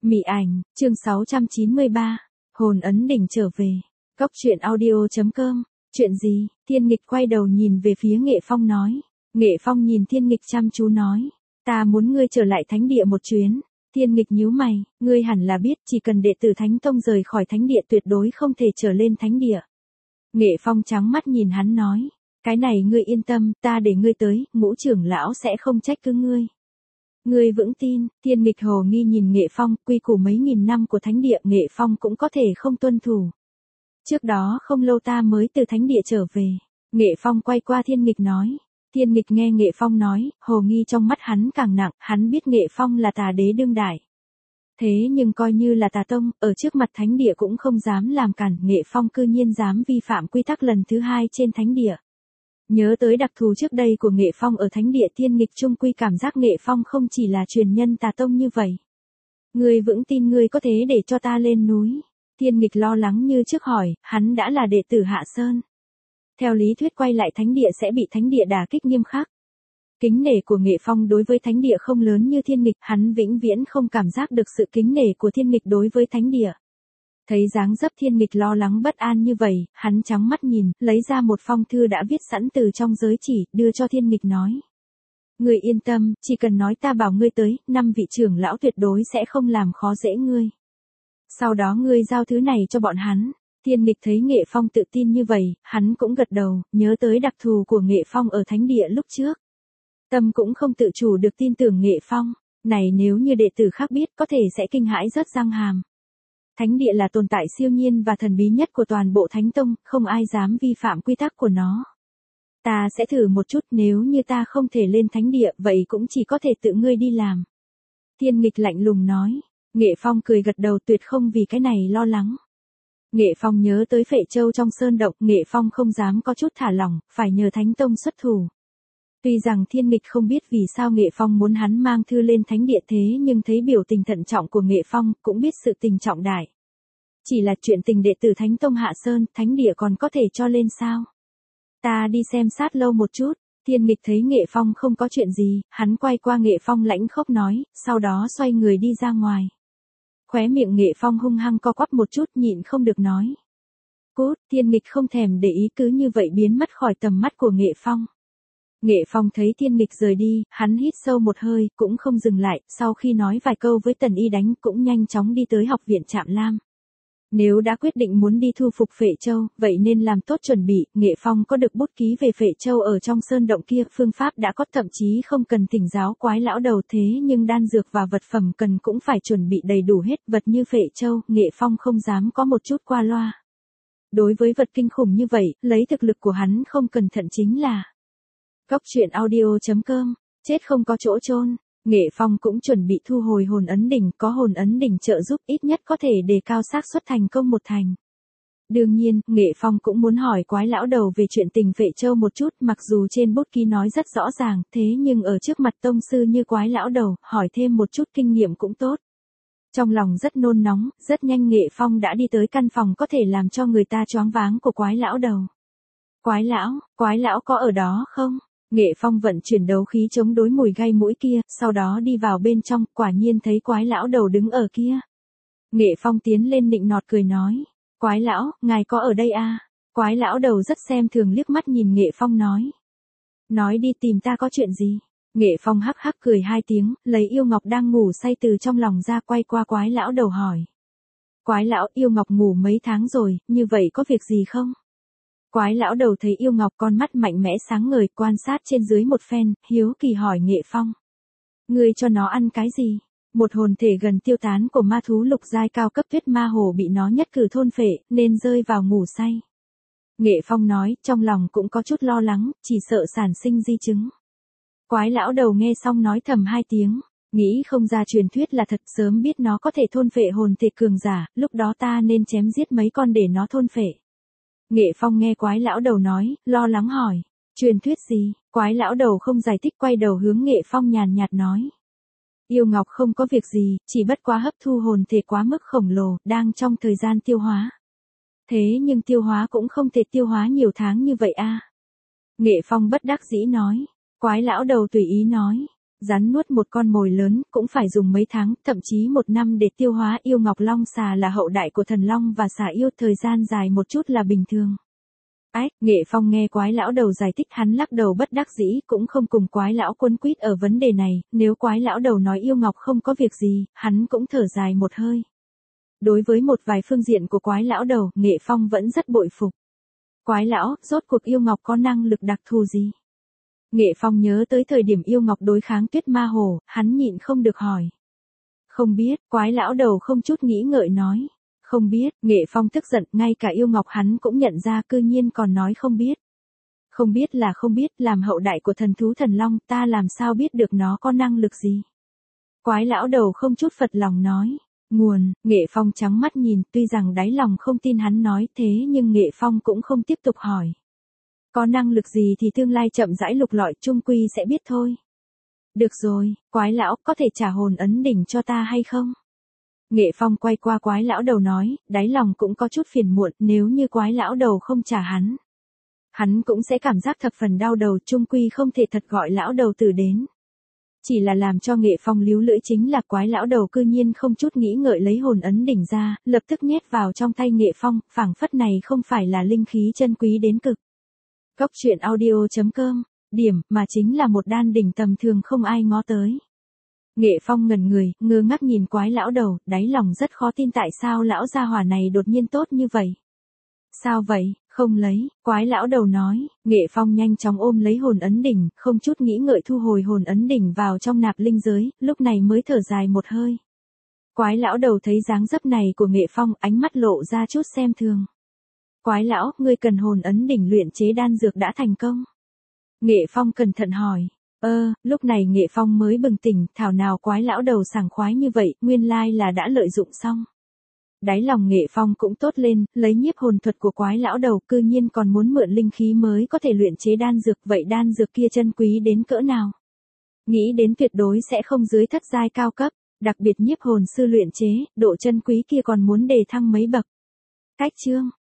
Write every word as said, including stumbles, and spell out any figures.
Mị ảnh, chương sáu trăm chín mươi ba, hồn ấn đỉnh trở về. Cốc truyện audio chấm com, chuyện gì? Thiên Nghịch quay đầu nhìn về phía Nghệ Phong nói. Nghệ Phong nhìn Thiên Nghịch chăm chú nói, ta muốn ngươi trở lại thánh địa một chuyến. Thiên Nghịch nhíu mày, ngươi hẳn là biết chỉ cần đệ tử Thánh Tông rời khỏi thánh địa tuyệt đối không thể trở lên thánh địa. Nghệ Phong trắng mắt nhìn hắn nói, cái này ngươi yên tâm, ta để ngươi tới, ngũ trưởng lão sẽ không trách cứ ngươi. Ngươi vững tin? Thiên Nghịch hồ nghi nhìn Nghệ Phong, quy củ mấy nghìn năm của thánh địa Nghệ Phong cũng có thể không tuân thủ. Trước đó không lâu ta mới từ thánh địa trở về. Nghệ Phong quay qua Thiên Nghịch nói. Thiên Nghịch nghe Nghệ Phong nói, hồ nghi trong mắt hắn càng nặng, hắn biết Nghệ Phong là tà đế đương đại. Thế nhưng coi như là tà tông, ở trước mặt thánh địa cũng không dám làm cản, Nghệ Phong cư nhiên dám vi phạm quy tắc lần thứ hai trên thánh địa. Nhớ tới đặc thù trước đây của Nghệ Phong ở thánh địa, Thiên Nghịch trung quy cảm giác Nghệ Phong không chỉ là truyền nhân tà tông như vậy. Ngươi vững tin ngươi có thế để cho ta lên núi? Thiên Nghịch lo lắng như trước hỏi, hắn đã là đệ tử Hạ Sơn. Theo lý thuyết quay lại thánh địa sẽ bị thánh địa đả kích nghiêm khắc. Kính nể của Nghệ Phong đối với thánh địa không lớn như Thiên Nghịch, hắn vĩnh viễn không cảm giác được sự kính nể của Thiên Nghịch đối với thánh địa. Thấy dáng dấp Thiên Nghịch lo lắng bất an như vậy, hắn trắng mắt nhìn, lấy ra một phong thư đã viết sẵn từ trong giới chỉ, đưa cho Thiên Nghịch nói. Ngươi yên tâm, chỉ cần nói ta bảo ngươi tới, năm vị trưởng lão tuyệt đối sẽ không làm khó dễ ngươi. Sau đó ngươi giao thứ này cho bọn hắn. Thiên Nghịch thấy Nghệ Phong tự tin như vậy, hắn cũng gật đầu, nhớ tới đặc thù của Nghệ Phong ở thánh địa lúc trước. Tâm cũng không tự chủ được tin tưởng Nghệ Phong, này nếu như đệ tử khác biết có thể sẽ kinh hãi rớt răng hàm. Thánh địa là tồn tại siêu nhiên và thần bí nhất của toàn bộ Thánh Tông, không ai dám vi phạm quy tắc của nó. Ta sẽ thử một chút, nếu như ta không thể lên thánh địa, vậy cũng chỉ có thể tự ngươi đi làm. Thiên Nghịch lạnh lùng nói. Nghệ Phong cười gật đầu, tuyệt không vì cái này lo lắng. Nghệ Phong nhớ tới Phệ Châu trong sơn động, Nghệ Phong không dám có chút thả lỏng, phải nhờ Thánh Tông xuất thủ. Tuy rằng Thiên Nghịch không biết vì sao Nghệ Phong muốn hắn mang thư lên thánh địa thế nhưng thấy biểu tình thận trọng của Nghệ Phong, cũng biết sự tình trọng đại. Chỉ là chuyện tình đệ tử Thánh Tông Hạ Sơn, thánh địa còn có thể cho lên sao? Ta đi xem sát lâu một chút. Thiên Nghịch thấy Nghệ Phong không có chuyện gì, hắn quay qua Nghệ Phong lãnh khốc nói, sau đó xoay người đi ra ngoài. Khóe miệng Nghệ Phong hung hăng co quắp một chút, nhịn không được nói. Cút! Thiên Nghịch không thèm để ý cứ như vậy biến mất khỏi tầm mắt của Nghệ Phong. Nghệ Phong thấy Thiên Nghịch rời đi, hắn hít sâu một hơi, cũng không dừng lại, sau khi nói vài câu với Tần Y Đánh cũng nhanh chóng đi tới học viện Trạm Lam. Nếu đã quyết định muốn đi thu phục Phệ Châu, vậy nên làm tốt chuẩn bị, Nghệ Phong có được bút ký về Phệ Châu ở trong sơn động kia, phương pháp đã có, thậm chí không cần thỉnh giáo quái lão đầu, thế nhưng đan dược và vật phẩm cần cũng phải chuẩn bị đầy đủ hết, vật như Phệ Châu, Nghệ Phong không dám có một chút qua loa. Đối với vật kinh khủng như vậy, lấy thực lực của hắn không cẩn thận chính là. Cốc truyện audio chấm com, chết không có chỗ chôn. Nghệ Phong cũng chuẩn bị thu hồi hồn ấn đỉnh, có hồn ấn đỉnh trợ giúp ít nhất có thể đề cao xác suất thành công một thành. Đương nhiên, Nghệ Phong cũng muốn hỏi quái lão đầu về chuyện tình Phệ Châu một chút, mặc dù trên bút ký nói rất rõ ràng, thế nhưng ở trước mặt tông sư như quái lão đầu, hỏi thêm một chút kinh nghiệm cũng tốt. Trong lòng rất nôn nóng, rất nhanh Nghệ Phong đã đi tới căn phòng có thể làm cho người ta choáng váng của quái lão đầu. Quái lão, quái lão có ở đó không? Nghệ Phong vận chuyển đấu khí chống đối mùi gai mũi kia, sau đó đi vào bên trong, quả nhiên thấy quái lão đầu đứng ở kia. Nghệ Phong tiến lên nịnh nọt cười nói, quái lão, ngài có ở đây à? Quái lão đầu rất xem thường liếc mắt nhìn Nghệ Phong nói. Nói đi, tìm ta có chuyện gì? Nghệ Phong hắc hắc cười hai tiếng, lấy yêu ngọc đang ngủ say từ trong lòng ra, quay qua quái lão đầu hỏi. Quái lão, yêu ngọc ngủ mấy tháng rồi, như vậy có việc gì không? Quái lão đầu thấy yêu ngọc, con mắt mạnh mẽ sáng ngời, quan sát trên dưới một phen, hiếu kỳ hỏi Nghệ Phong. Ngươi cho nó ăn cái gì? Một hồn thể gần tiêu tán của ma thú lục giai cao cấp huyết ma hồ bị nó nhất cử thôn phệ, nên rơi vào ngủ say. Nghệ Phong nói, trong lòng cũng có chút lo lắng, chỉ sợ sản sinh di chứng. Quái lão đầu nghe xong nói thầm hai tiếng, nghĩ không ra truyền thuyết là thật, sớm biết nó có thể thôn phệ hồn thể cường giả, lúc đó ta nên chém giết mấy con để nó thôn phệ. Nghệ Phong nghe quái lão đầu nói, lo lắng hỏi, truyền thuyết gì? Quái lão đầu không giải thích, quay đầu hướng Nghệ Phong nhàn nhạt nói. Yêu ngọc không có việc gì, chỉ bất quá hấp thu hồn thể quá mức khổng lồ, đang trong thời gian tiêu hóa. Thế nhưng tiêu hóa cũng không thể tiêu hóa nhiều tháng như vậy a. Nghệ Phong bất đắc dĩ nói. Quái lão đầu tùy ý nói. Rắn nuốt một con mồi lớn cũng phải dùng mấy tháng, thậm chí một năm để tiêu hóa. Yêu Ngọc Long xà là hậu đại của thần long và xà yêu, thời gian dài một chút là bình thường. Ách, Nghệ Phong nghe Quái lão đầu giải thích, hắn lắc đầu bất đắc dĩ, cũng không cùng Quái lão quấn quýt ở vấn đề này. Nếu Quái lão đầu nói yêu ngọc không có việc gì, hắn cũng thở dài một hơi. Đối với một vài phương diện của Quái lão đầu, Nghệ Phong vẫn rất bội phục. Quái lão, rốt cuộc yêu ngọc có năng lực đặc thù gì? Nghệ Phong nhớ tới thời điểm yêu ngọc đối kháng Tuyết Ma Hồ, hắn nhịn không được hỏi. Không biết, Quái lão đầu không chút nghĩ ngợi nói. Không biết, Nghệ Phong tức giận, ngay cả yêu ngọc hắn cũng nhận ra, cư nhiên còn nói không biết. Không biết là không biết, làm hậu đại của thần thú thần long, ta làm sao biết được nó có năng lực gì? Quái lão đầu không chút phật lòng nói. Nguồn, Nghệ Phong trắng mắt nhìn, tuy rằng đáy lòng không tin hắn nói thế nhưng Nghệ Phong cũng không tiếp tục hỏi. Có năng lực gì thì tương lai chậm rãi lục lọi, chung quy sẽ biết thôi. Được rồi, Quái lão, có thể trả hồn ấn đỉnh cho ta hay không? Nghệ Phong quay qua Quái lão đầu nói, đáy lòng cũng có chút phiền muộn, nếu như Quái lão đầu không trả hắn. Hắn cũng sẽ cảm giác thập phần đau đầu, chung quy không thể thật gọi lão đầu tử đến. Chỉ là làm cho Nghệ Phong líu lưỡi chính là Quái lão đầu cư nhiên không chút nghĩ ngợi lấy hồn ấn đỉnh ra, lập tức nhét vào trong tay Nghệ Phong, phảng phất này không phải là linh khí chân quý đến cực. Cốc truyện audio chấm com, điểm, mà chính là một đan đỉnh tầm thường không ai ngó tới. Nghệ Phong ngẩn người, ngơ ngác nhìn Quái lão đầu, đáy lòng rất khó tin tại sao lão gia hỏa này đột nhiên tốt như vậy. Sao vậy, không lấy, Quái lão đầu nói. Nghệ Phong nhanh chóng ôm lấy hồn ấn đỉnh, không chút nghĩ ngợi thu hồi hồn ấn đỉnh vào trong nạp linh giới, lúc này mới thở dài một hơi. Quái lão đầu thấy dáng dấp này của Nghệ Phong, ánh mắt lộ ra chút xem thường. Quái lão, ngươi cần hồn ấn đỉnh luyện chế đan dược đã thành công. Nghệ Phong cẩn thận hỏi. Ơ, lúc này Nghệ Phong mới bừng tỉnh, thảo nào Quái lão đầu sảng khoái như vậy, nguyên lai là đã lợi dụng xong. Đáy lòng Nghệ Phong cũng tốt lên, lấy nhiếp hồn thuật của Quái lão đầu, cư nhiên còn muốn mượn linh khí mới có thể luyện chế đan dược, vậy đan dược kia chân quý đến cỡ nào? Nghĩ đến tuyệt đối sẽ không dưới thất giai cao cấp, đặc biệt nhiếp hồn sư luyện chế, độ chân quý kia còn muốn đề thăng mấy bậc. Cách chương